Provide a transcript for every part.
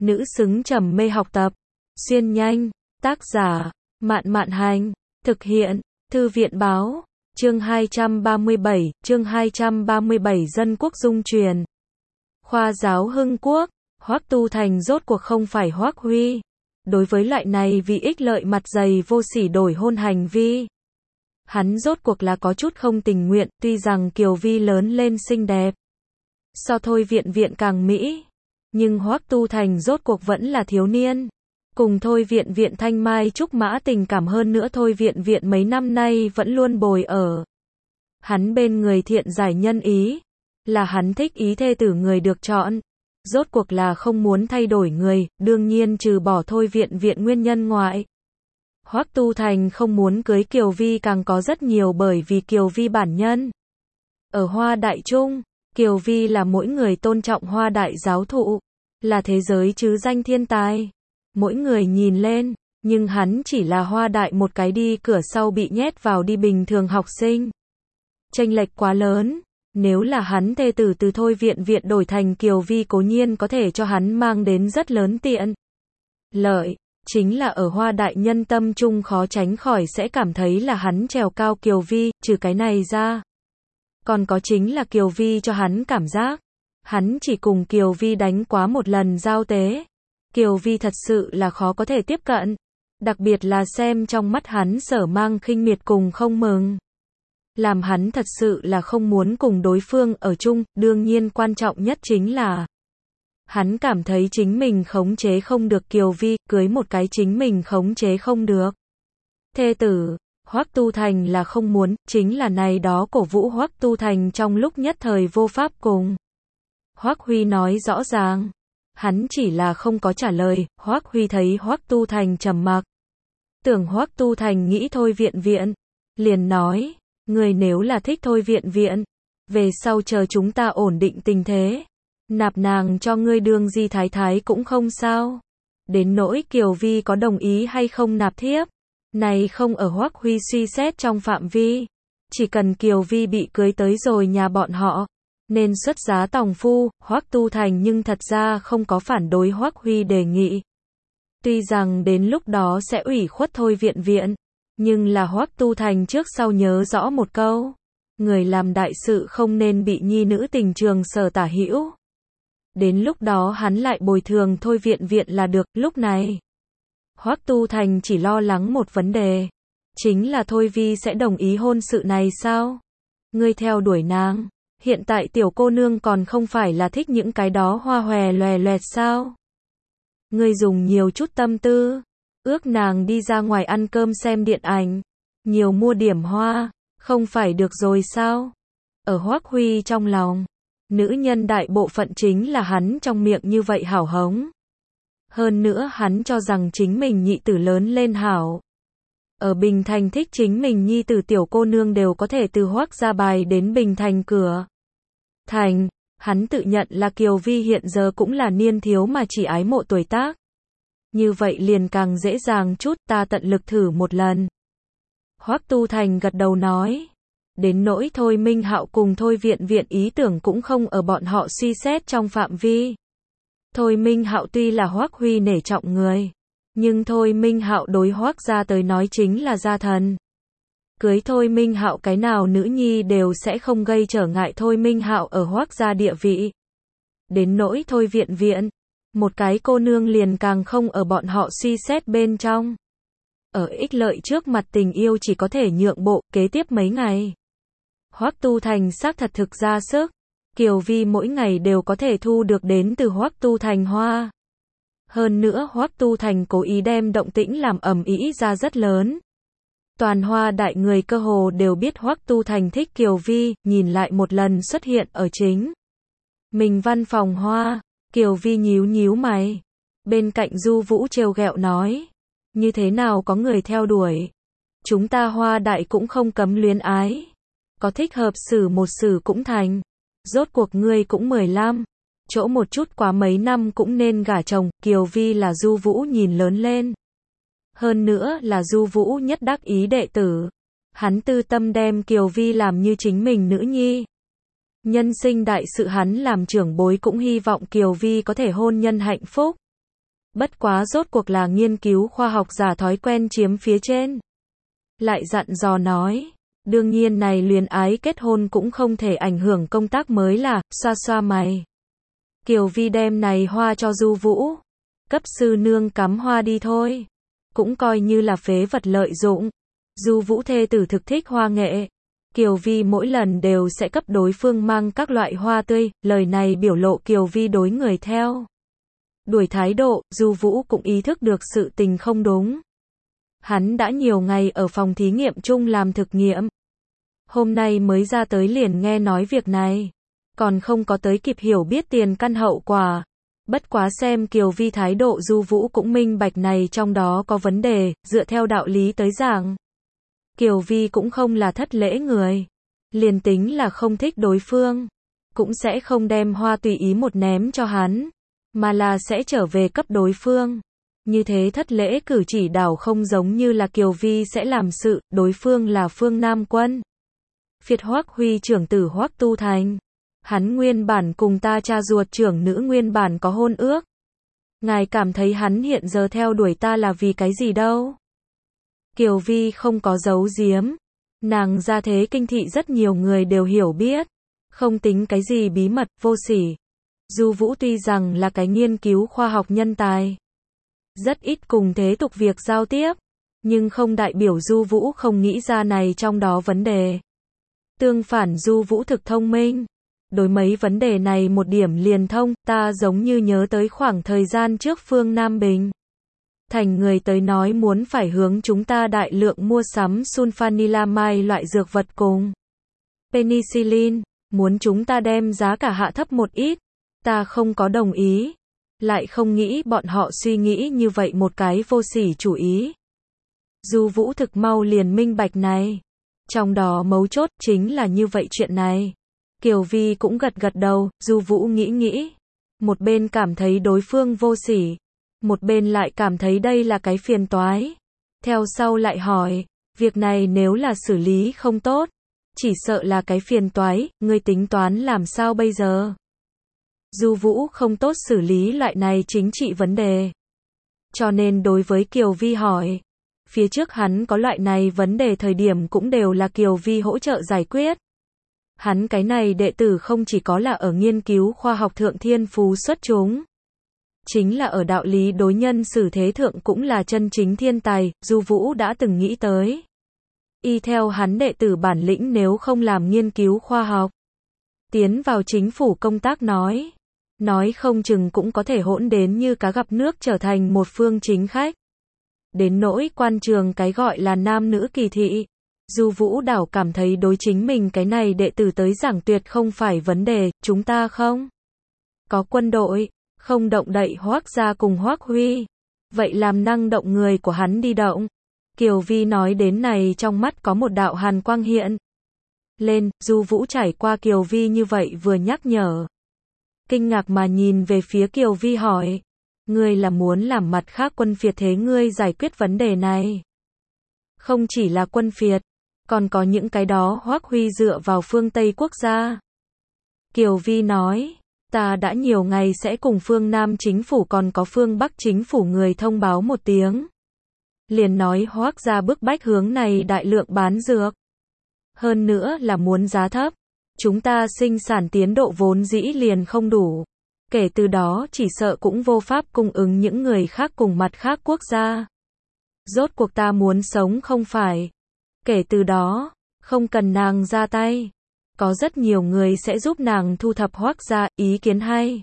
nữ xứng trầm mê học tập. Xuyên nhanh, tác giả, Mạn Mạn Hành, thực hiện, Thư viện Báo, chương 237 Dân Quốc Dung Truyền. Khoa giáo Hưng Quốc, Hoắc Tu Thành rốt cuộc không phải Hoắc Huy. Đối với loại này vì ích lợi mặt dày vô sỉ đổi hôn hành vi, hắn rốt cuộc là có chút không tình nguyện, tuy rằng Kiều Vi lớn lên xinh đẹp, so Thôi Viện Viện càng mỹ, nhưng Hoắc Tu Thành rốt cuộc vẫn là thiếu niên. Cùng Thôi Viện Viện thanh mai trúc mã tình cảm, hơn nữa Thôi Viện Viện mấy năm nay vẫn luôn bồi ở hắn bên người thiện giải nhân ý, là hắn thích ý thê tử người được chọn. Rốt cuộc là không muốn thay đổi người, đương nhiên trừ bỏ Thôi Viện Viện nguyên nhân ngoại. Hoắc Tu Thành không muốn cưới Kiều Vi càng có rất nhiều, bởi vì Kiều Vi bản nhân ở Hoa Đại Trung, Kiều Vi là mỗi người tôn trọng Hoa Đại giáo thụ, là thế giới chứ danh thiên tài, mỗi người nhìn lên, nhưng hắn chỉ là Hoa Đại một cái đi cửa sau bị nhét vào đi bình thường học sinh. Chênh lệch quá lớn, nếu là hắn thê tử từ Thôi Viện Viện đổi thành Kiều Vi cố nhiên có thể cho hắn mang đến rất lớn tiện lợi, chính là ở Hoa Đại nhân tâm trung khó tránh khỏi sẽ cảm thấy là hắn trèo cao Kiều Vi. Trừ cái này ra, còn có chính là Kiều Vi cho hắn cảm giác, hắn chỉ cùng Kiều Vi đánh quá một lần giao tế. Kiều Vi thật sự là khó có thể tiếp cận, đặc biệt là xem trong mắt hắn sở mang khinh miệt cùng không mừng, làm hắn thật sự là không muốn cùng đối phương ở chung. Đương nhiên quan trọng nhất chính là hắn cảm thấy chính mình khống chế không được Kiều Vi, cưới một cái chính mình khống chế không được thê tử. Hoắc Tu Thành là không muốn, chính là này đó cổ vũ Hoắc Tu Thành trong lúc nhất thời vô pháp cùng Hoắc Huy nói rõ ràng. Hắn chỉ là không có trả lời. Hoắc Huy thấy Hoắc Tu Thành trầm mặc, tưởng Hoắc Tu Thành nghĩ Thôi Viện Viện, liền nói, người nếu là thích Thôi Viện Viện, về sau chờ chúng ta ổn định tình thế, nạp nàng cho ngươi đương di thái thái cũng không sao. Đến nỗi Kiều Vi có đồng ý hay không nạp thiếp, này không ở Hoắc Huy suy xét trong phạm vi. Chỉ cần Kiều Vi bị cưới tới rồi nhà bọn họ, nên xuất giá tòng phu. Hoắc Tu Thành nhưng thật ra không có phản đối Hoắc Huy đề nghị. Tuy rằng đến lúc đó sẽ ủy khuất Thôi Viện Viện, nhưng là Hoắc Tu Thành trước sau nhớ rõ một câu, người làm đại sự không nên bị nhi nữ tình trường sở tả hữu. Đến lúc đó hắn lại bồi thường Thôi Viện Viện là được. Lúc này, Hoắc Tu Thành chỉ lo lắng một vấn đề, chính là Thôi Vi sẽ đồng ý hôn sự này sao? Ngươi theo đuổi nàng, hiện tại tiểu cô nương còn không phải là thích những cái đó hoa hòe loè loẹt sao? Ngươi dùng nhiều chút tâm tư, ước nàng đi ra ngoài ăn cơm xem điện ảnh, nhiều mua điểm hoa, không phải được rồi sao? Ở Hoắc Huy trong lòng, nữ nhân đại bộ phận chính là hắn trong miệng như vậy hảo hống. Hơn nữa hắn cho rằng chính mình nhị tử lớn lên hảo. Ở Bình Thành thích chính mình nhi tử tiểu cô nương đều có thể từ Hoắc gia bài đến Bình Thành cửa thành. Hắn tự nhận là Kiều Vi hiện giờ cũng là niên thiếu mà chỉ ái mộ tuổi tác. Như vậy liền càng dễ dàng chút, ta tận lực thử một lần. Hoắc Tu Thành gật đầu nói. Đến nỗi Thôi Minh Hạo cùng Thôi Viện Viện ý tưởng cũng không ở bọn họ suy xét trong phạm vi. Thôi Minh Hạo tuy là Hoắc Huy nể trọng người, nhưng Thôi Minh Hạo đối Hoắc gia tới nói chính là gia thần. Cưới Thôi Minh Hạo cái nào nữ nhi đều sẽ không gây trở ngại Thôi Minh Hạo ở Hoắc gia địa vị. Đến nỗi Thôi Viện Viện, một cái cô nương liền càng không ở bọn họ suy xét bên trong. Ở ích lợi trước mặt tình yêu chỉ có thể nhượng bộ. Kế tiếp mấy ngày, Hoắc Tu Thành xác thật thực ra sức. Kiều Vi mỗi ngày đều có thể thu được đến từ Hoắc Tu Thành hoa. Hơn nữa Hoắc Tu Thành cố ý đem động tĩnh làm ầm ĩ ra rất lớn. Toàn Hoa Đại người cơ hồ đều biết Hoắc Tu Thành thích Kiều Vi. Nhìn lại một lần xuất hiện ở chính mình văn phòng hoa, Kiều Vi nhíu nhíu mày. Bên cạnh Du Vũ trêu ghẹo nói, như thế nào có người theo đuổi, chúng ta Hoa Đại cũng không cấm luyến ái, có thích hợp xử một xử cũng thành. Rốt cuộc ngươi cũng 15, chỗ một chút quá mấy năm cũng nên gả chồng. Kiều Vi là Du Vũ nhìn lớn lên, hơn nữa là Du Vũ nhất đắc ý đệ tử. Hắn tư tâm đem Kiều Vi làm như chính mình nữ nhi. Nhân sinh đại sự hắn làm trưởng bối cũng hy vọng Kiều Vi có thể hôn nhân hạnh phúc. Bất quá rốt cuộc là nghiên cứu khoa học giả thói quen chiếm phía trên. Lại dặn dò nói, đương nhiên này luyến ái kết hôn cũng không thể ảnh hưởng công tác mới là, xoa xoa mày. Kiều Vi đem này hoa cho Du Vũ. Cấp sư nương cắm hoa đi thôi. Cũng coi như là phế vật lợi dụng. Du Vũ thê tử thực thích hoa nghệ. Kiều Vi mỗi lần đều sẽ cấp đối phương mang các loại hoa tươi, lời này biểu lộ Kiều Vi đối người theo đuổi thái độ, Du Vũ cũng ý thức được sự tình không đúng. Hắn đã nhiều ngày ở phòng thí nghiệm chung làm thực nghiệm. Hôm nay mới ra tới liền nghe nói việc này. Còn không có tới kịp hiểu biết tiền căn hậu quả. Bất quá xem Kiều Vi thái độ Du Vũ cũng minh bạch này trong đó có vấn đề, dựa theo đạo lý tới giảng. Kiều Vi cũng không là thất lễ người. Liền tính là không thích đối phương. Cũng sẽ không đem hoa tùy ý một ném cho hắn. Mà là sẽ trở về cấp đối phương. Như thế thất lễ cử chỉ đảo không giống như là Kiều Vi sẽ làm sự, đối phương là Phương Nam Quân. Phiệt Hoắc Huy trưởng tử Hoắc Tu Thành. Hắn nguyên bản cùng ta cha ruột trưởng nữ nguyên bản có hôn ước. Ngài cảm thấy hắn hiện giờ theo đuổi ta là vì cái gì đâu? Kiều Vi không có giấu giếm. Nàng ra thế kinh thị rất nhiều người đều hiểu biết. Không tính cái gì bí mật, vô sỉ. Du Vũ tuy rằng là cái nghiên cứu khoa học nhân tài. Rất ít cùng thế tục việc giao tiếp. Nhưng không đại biểu Du Vũ không nghĩ ra này trong đó vấn đề. Tương phản Du Vũ thực thông minh. Đối mấy vấn đề này một điểm liền thông, ta giống như nhớ tới khoảng thời gian trước Phương Nam Bình. Thành người tới nói muốn phải hướng chúng ta đại lượng mua sắm sulfanilamide loại dược vật cùng penicillin, muốn chúng ta đem giá cả hạ thấp một ít. Ta không có đồng ý. Lại không nghĩ bọn họ suy nghĩ như vậy một cái vô sỉ chủ ý. Du Vũ thực mau liền minh bạch này. Trong đó mấu chốt chính là như vậy chuyện này. Kiều Vi cũng gật gật đầu, Du Vũ nghĩ. Một bên cảm thấy đối phương vô sỉ. Một bên lại cảm thấy đây là cái phiền toái. Theo sau lại hỏi, việc này nếu là xử lý không tốt. Chỉ sợ là cái phiền toái, ngươi tính toán làm sao bây giờ? Du Vũ không tốt xử lý loại này chính trị vấn đề. Cho nên đối với Kiều Vi hỏi. Phía trước hắn có loại này vấn đề thời điểm cũng đều là Kiều Vi hỗ trợ giải quyết. Hắn cái này đệ tử không chỉ có là ở nghiên cứu khoa học thượng thiên phú xuất chúng. Chính là ở đạo lý đối nhân xử thế thượng cũng là chân chính thiên tài, Du Vũ đã từng nghĩ tới. Y theo hắn đệ tử bản lĩnh nếu không làm nghiên cứu khoa học. Tiến vào chính phủ công tác nói không chừng cũng có thể hỗn đến như cá gặp nước trở thành một phương chính khách. Đến nỗi quan trường cái gọi là nam nữ kỳ thị. Du Vũ đảo cảm thấy đối chính mình cái này đệ tử tới giảng tuyệt không phải vấn đề, chúng ta không có quân đội, không động đậy Hoắc gia cùng Hoắc Huy. Vậy làm năng động người của hắn đi động. Kiều Vi nói đến này trong mắt có một đạo hàn quang hiện lên, Du Vũ trải qua Kiều Vi như vậy vừa nhắc nhở. Kinh ngạc mà nhìn về phía Kiều Vi hỏi, ngươi là muốn làm mặt khác quân phiệt thế ngươi giải quyết vấn đề này? Không chỉ là quân phiệt, còn có những cái đó Hoắc Huy dựa vào phương Tây quốc gia. Kiều Vi nói, ta đã nhiều ngày sẽ cùng phương Nam chính phủ còn có phương Bắc chính phủ người thông báo một tiếng. Liền nói Hoắc gia bức bách hướng này đại lượng bán dược. Hơn nữa là muốn giá thấp. Chúng ta sinh sản tiến độ vốn dĩ liền không đủ. Kể từ đó chỉ sợ cũng vô pháp cung ứng những người khác cùng mặt khác quốc gia. Rốt cuộc ta muốn sống không phải. Kể từ đó, không cần nàng ra tay. Có rất nhiều người sẽ giúp nàng thu thập Hoắc gia, ý kiến hay.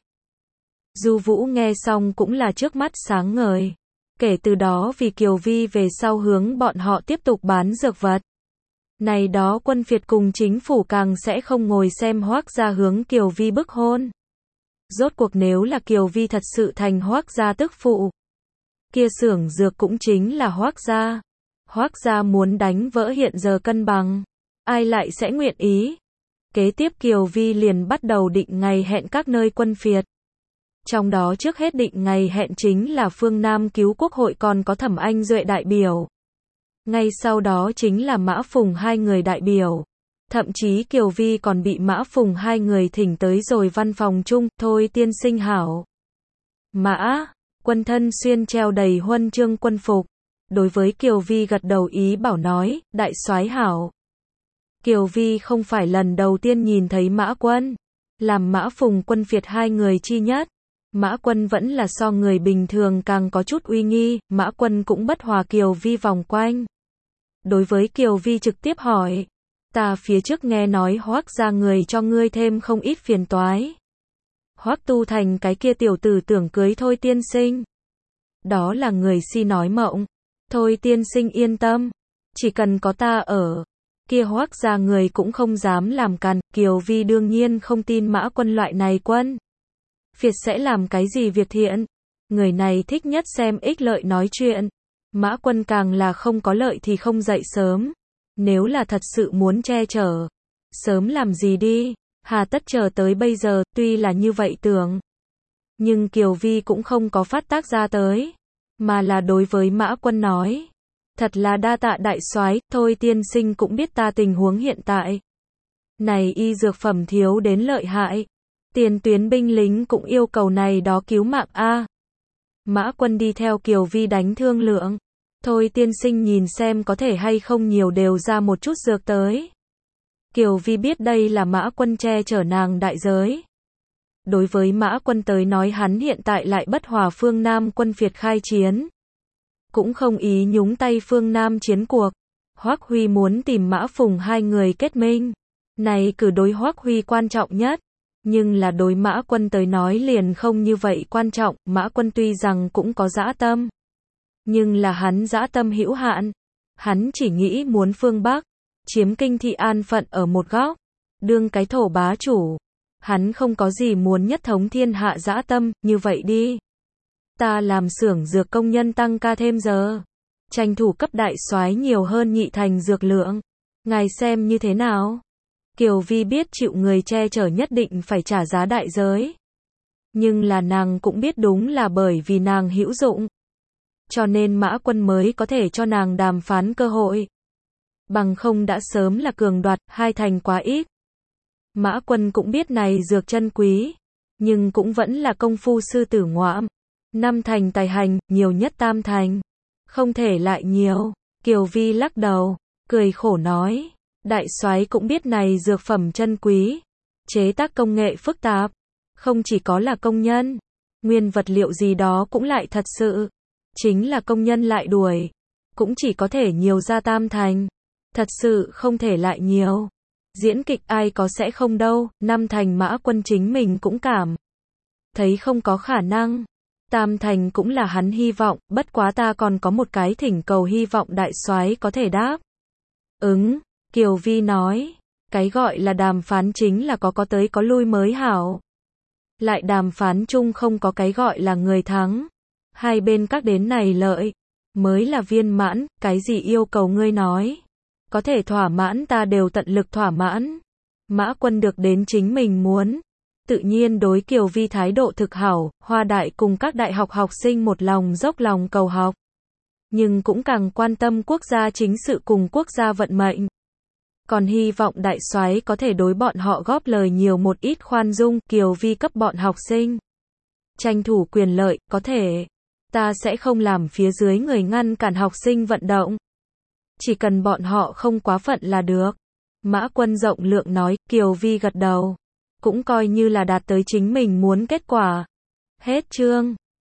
Du Vũ nghe xong cũng là trước mắt sáng ngời. Kể từ đó vì Kiều Vi về sau hướng bọn họ tiếp tục bán dược vật. Này đó quân phiệt cùng chính phủ càng sẽ không ngồi xem Hoắc gia hướng Kiều Vi bức hôn. Rốt cuộc nếu là Kiều Vi thật sự thành Hoắc gia tức phụ. Kia xưởng dược cũng chính là Hoắc gia. Hoắc gia muốn đánh vỡ hiện giờ cân bằng. Ai lại sẽ nguyện ý? Kế tiếp Kiều Vi liền bắt đầu định ngày hẹn các nơi quân phiệt. Trong đó trước hết định ngày hẹn chính là phương Nam cứu quốc hội còn có Thẩm Anh Duệ đại biểu. Ngay sau đó chính là Mã Phùng hai người đại biểu. Thậm chí Kiều Vi còn bị Mã Phùng hai người thỉnh tới rồi văn phòng chung, thôi tiên sinh hảo. Mã, Quân thân xuyên treo đầy huân chương quân phục. Đối với Kiều Vi gật đầu ý bảo nói, đại soái hảo. Kiều Vi không phải lần đầu tiên nhìn thấy Mã Quân. Làm Mã Phùng Quân Việt hai người chi nhất. Mã Quân vẫn là so người bình thường càng có chút uy nghi, Mã Quân cũng bất hòa Kiều Vi vòng quanh. Đối với Kiều Vi trực tiếp hỏi, ta phía trước nghe nói Hoắc gia người cho ngươi thêm không ít phiền toái. Hoắc Tu Thành cái kia tiểu tử tưởng cưới Thôi tiên sinh. Đó là người si nói mộng. Thôi tiên sinh yên tâm, chỉ cần có ta ở, kia Hoắc gia người cũng không dám làm càn. Kiều Vi đương nhiên không tin Mã Quân loại này quân Việt sẽ làm cái gì việc thiện. Người này thích nhất xem ích lợi nói chuyện. Mã Quân càng là không có lợi thì không dậy sớm. Nếu là thật sự muốn che chở, sớm làm gì đi, hà tất chờ tới bây giờ. Tuy là như vậy tưởng, nhưng Kiều Vi cũng không có phát tác ra tới, mà là đối với Mã Quân nói, thật là đa tạ đại soái, Thôi tiên sinh cũng biết ta tình huống hiện tại. Này y dược phẩm thiếu đến lợi hại, tiền tuyến binh lính cũng yêu cầu này đó cứu mạng a. Mã Quân đi theo Kiều Vi đánh thương lượng. Thôi tiên sinh nhìn xem có thể hay không nhiều đều ra một chút dược tới. Kiều Vi biết đây là Mã Quân che chở nàng đại giới. Đối với Mã Quân tới nói hắn hiện tại lại bất hòa phương Nam quân Việt khai chiến. Cũng không ý nhúng tay phương Nam chiến cuộc. Hoắc Huy muốn tìm Mã Phùng hai người kết minh. Này cử đối Hoắc Huy quan trọng nhất. Nhưng là đối Mã Quân tới nói liền không như vậy quan trọng. Mã Quân tuy rằng cũng có dã tâm, nhưng là hắn dã tâm hữu hạn. Hắn chỉ nghĩ muốn phương Bắc chiếm Kinh Thị an phận ở một góc, đương cái thổ bá chủ. Hắn không có gì muốn nhất thống thiên hạ dã tâm. Như vậy đi, ta làm xưởng dược công nhân tăng ca thêm giờ, tranh thủ cấp đại soái nhiều hơn nhị thành dược lượng. Ngài xem như thế nào? Kiều Vi biết chịu người che chở nhất định phải trả giá đại giới. Nhưng là nàng cũng biết đúng là bởi vì nàng hữu dụng, cho nên Mã Quân mới có thể cho nàng đàm phán cơ hội. Bằng không đã sớm là cường đoạt, hai thành quá ít. Mã Quân cũng biết này dược chân quý, nhưng cũng vẫn là công phu sư tử ngoạm. 5 thành tài hành, nhiều nhất 3 thành. Không thể lại nhiều. Kiều Vi lắc đầu, cười khổ nói, đại soái cũng biết này dược phẩm chân quý, chế tác công nghệ phức tạp, không chỉ có là công nhân, nguyên vật liệu gì đó cũng lại thật sự, chính là công nhân lại đuổi, cũng chỉ có thể nhiều ra 3 thành, thật sự không thể lại nhiều. Diễn kịch ai có sẽ không đâu. 5 thành Mã Quân chính mình cũng cảm thấy không có khả năng. 3 thành cũng là hắn hy vọng, bất quá ta còn có một cái thỉnh cầu hy vọng đại soái có thể đáp ứng. Kiều Vi nói, cái gọi là đàm phán chính là có tới có lui mới hảo. Lại đàm phán chung không có cái gọi là người thắng. Hai bên các đến này lợi, mới là viên mãn. Cái gì yêu cầu ngươi nói, có thể thỏa mãn ta đều tận lực thỏa mãn. Mã Quân được đến chính mình muốn, tự nhiên đối Kiều Vi thái độ thực hảo. Hoa Đại cùng các đại học học sinh một lòng dốc lòng cầu học, nhưng cũng càng quan tâm quốc gia chính sự cùng quốc gia vận mệnh. Còn hy vọng đại soái có thể đối bọn họ góp lời nhiều một ít khoan dung. Kiều Vi cấp bọn học sinh tranh thủ quyền lợi, có thể, ta sẽ không làm phía dưới người ngăn cản học sinh vận động. Chỉ cần bọn họ không quá phận là được. Mã Quân rộng lượng nói. Kiều Vi gật đầu, cũng coi như là đạt tới chính mình muốn kết quả. Hết chương.